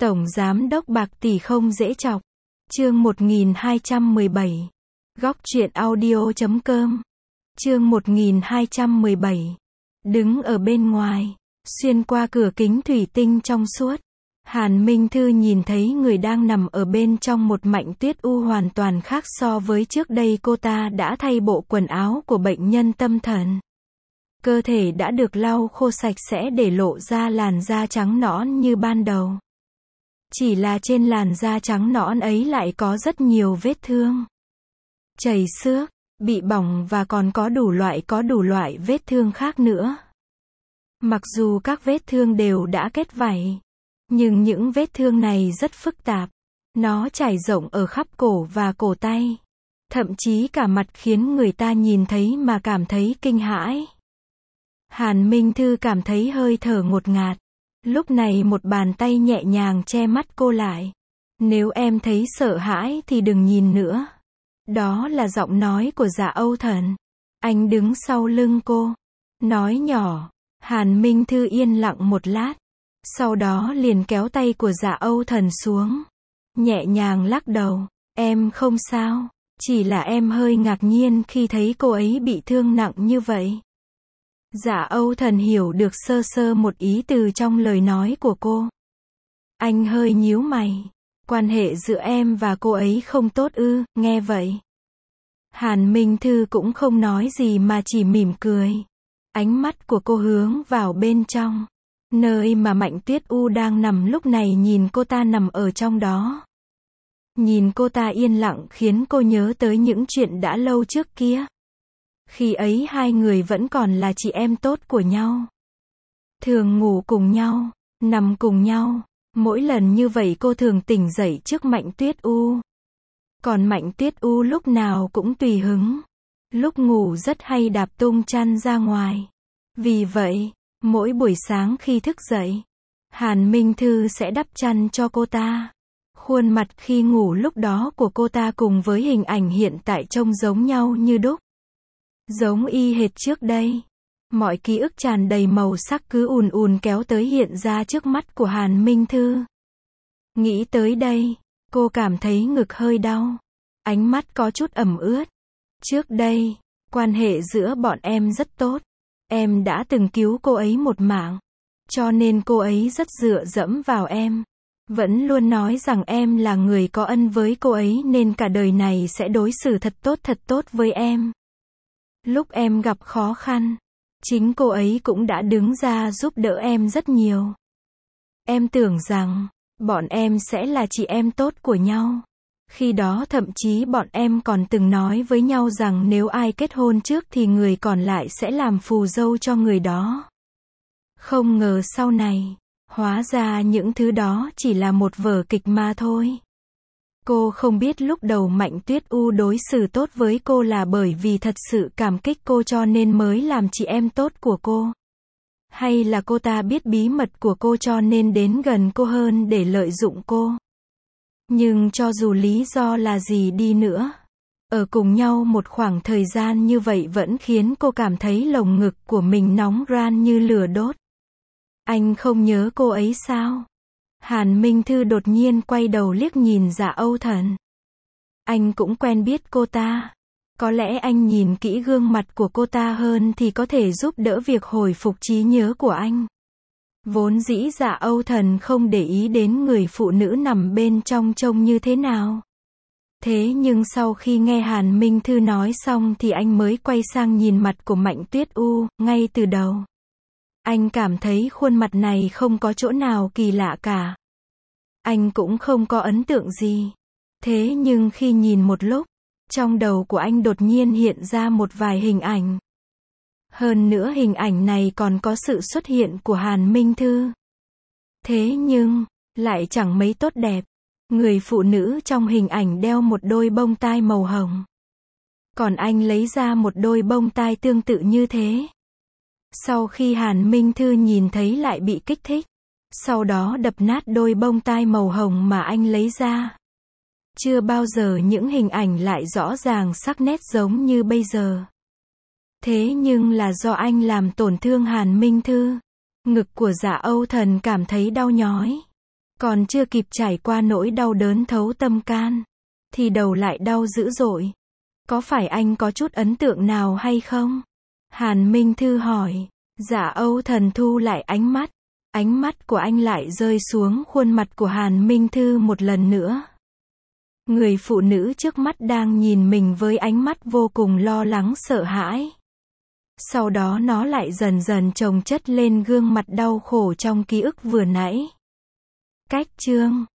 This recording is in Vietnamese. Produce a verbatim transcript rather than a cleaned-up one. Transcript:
Tổng giám đốc bạc tỷ không dễ chọc. Chương một nghìn hai trăm mười bảy. Góc truyện audio chấm com. Chương một nghìn hai trăm mười bảy. Đứng ở bên ngoài, xuyên qua cửa kính thủy tinh trong suốt, Hàn Minh Thư nhìn thấy người đang nằm ở bên trong một Mạnh Tuyết U hoàn toàn khác so với trước đây. Cô ta đã thay bộ quần áo của bệnh nhân tâm thần. Cơ thể đã được lau khô sạch sẽ để lộ ra làn da trắng nõn như ban đầu. Chỉ là trên làn da trắng nõn ấy lại có rất nhiều vết thương. Chảy xước, bị bỏng và còn có đủ loại có đủ loại vết thương khác nữa. Mặc dù các vết thương đều đã kết vảy, nhưng những vết thương này rất phức tạp. Nó trải rộng ở khắp cổ và cổ tay. Thậm chí cả mặt khiến người ta nhìn thấy mà cảm thấy kinh hãi. Hàn Minh Thư cảm thấy hơi thở ngột ngạt. Lúc này một bàn tay nhẹ nhàng che mắt cô lại. Nếu em thấy sợ hãi thì đừng nhìn nữa. Đó là giọng nói của Dạ Âu Thần. Anh đứng sau lưng cô, nói nhỏ. Hàn Minh Thư yên lặng một lát. Sau đó liền kéo tay của Dạ Âu Thần xuống. Nhẹ nhàng lắc đầu. Em không sao. Chỉ là em hơi ngạc nhiên khi thấy cô ấy bị thương nặng như vậy. Dạ Âu Thần hiểu được sơ sơ một ý từ trong lời nói của cô. Anh hơi nhíu mày. Quan hệ giữa em và cô ấy không tốt ư? Nghe vậy, Hàn Minh Thư cũng không nói gì mà chỉ mỉm cười. Ánh mắt của cô hướng vào bên trong, nơi mà Mạnh Tuyết U đang nằm lúc này, nhìn cô ta nằm ở trong đó. Nhìn cô ta yên lặng khiến cô nhớ tới những chuyện đã lâu trước kia. Khi ấy hai người vẫn còn là chị em tốt của nhau. Thường ngủ cùng nhau, nằm cùng nhau. Mỗi lần như vậy cô thường tỉnh dậy trước Mạnh Tuyết U. Còn Mạnh Tuyết U lúc nào cũng tùy hứng. Lúc ngủ rất hay đạp tung chăn ra ngoài. Vì vậy, mỗi buổi sáng khi thức dậy, Hàn Minh Thư sẽ đắp chăn cho cô ta. Khuôn mặt khi ngủ lúc đó của cô ta cùng với hình ảnh hiện tại trông giống nhau như đúc. Giống y hệt trước đây. Mọi ký ức tràn đầy màu sắc cứ ùn ùn kéo tới hiện ra trước mắt của Hàn Minh Thư. Nghĩ tới đây, cô cảm thấy ngực hơi đau. Ánh mắt có chút ẩm ướt. Trước đây, quan hệ giữa bọn em rất tốt. Em đã từng cứu cô ấy một mạng. Cho nên cô ấy rất dựa dẫm vào em. Vẫn luôn nói rằng em là người có ân với cô ấy nên cả đời này sẽ đối xử thật tốt thật tốt với em. Lúc em gặp khó khăn, chính cô ấy cũng đã đứng ra giúp đỡ em rất nhiều. Em tưởng rằng, bọn em sẽ là chị em tốt của nhau. Khi đó thậm chí bọn em còn từng nói với nhau rằng nếu ai kết hôn trước thì người còn lại sẽ làm phù dâu cho người đó. Không ngờ sau này, hóa ra những thứ đó chỉ là một vở kịch mà thôi. Cô không biết lúc đầu Mạnh Tuyết U đối xử tốt với cô là bởi vì thật sự cảm kích cô cho nên mới làm chị em tốt của cô. Hay là cô ta biết bí mật của cô cho nên đến gần cô hơn để lợi dụng cô. Nhưng cho dù lý do là gì đi nữa, ở cùng nhau một khoảng thời gian như vậy vẫn khiến cô cảm thấy lồng ngực của mình nóng ran như lửa đốt. Anh không nhớ cô ấy sao? Hàn Minh Thư đột nhiên quay đầu liếc nhìn Dạ Âu Thần. Anh cũng quen biết cô ta. Có lẽ anh nhìn kỹ gương mặt của cô ta hơn thì có thể giúp đỡ việc hồi phục trí nhớ của anh. Vốn dĩ Dạ Âu Thần không để ý đến người phụ nữ nằm bên trong trông như thế nào. Thế nhưng sau khi nghe Hàn Minh Thư nói xong thì anh mới quay sang nhìn mặt của Mạnh Tuyết U. Ngay từ đầu, anh cảm thấy khuôn mặt này không có chỗ nào kỳ lạ cả. Anh cũng không có ấn tượng gì. Thế nhưng khi nhìn một lúc, trong đầu của anh đột nhiên hiện ra một vài hình ảnh. Hơn nữa hình ảnh này còn có sự xuất hiện của Hàn Minh Thư. Thế nhưng, lại chẳng mấy tốt đẹp. Người phụ nữ trong hình ảnh đeo một đôi bông tai màu hồng. Còn anh lấy ra một đôi bông tai tương tự như thế. Sau khi Hàn Minh Thư nhìn thấy lại bị kích thích. Sau đó đập nát đôi bông tai màu hồng mà anh lấy ra. Chưa bao giờ những hình ảnh lại rõ ràng sắc nét giống như bây giờ. Thế nhưng là do anh làm tổn thương Hàn Minh Thư. Ngực của Dạ Âu Thần cảm thấy đau nhói. Còn chưa kịp trải qua nỗi đau đớn thấu tâm can, thì đầu lại đau dữ dội. Có phải anh có chút ấn tượng nào hay không? Hàn Minh Thư hỏi. Dạ Âu Thần thu lại ánh mắt. Ánh mắt của anh lại rơi xuống khuôn mặt của Hàn Minh Thư một lần nữa. Người phụ nữ trước mắt đang nhìn mình với ánh mắt vô cùng lo lắng sợ hãi. Sau đó nó lại dần dần chồng chất lên gương mặt đau khổ trong ký ức vừa nãy. Cách chương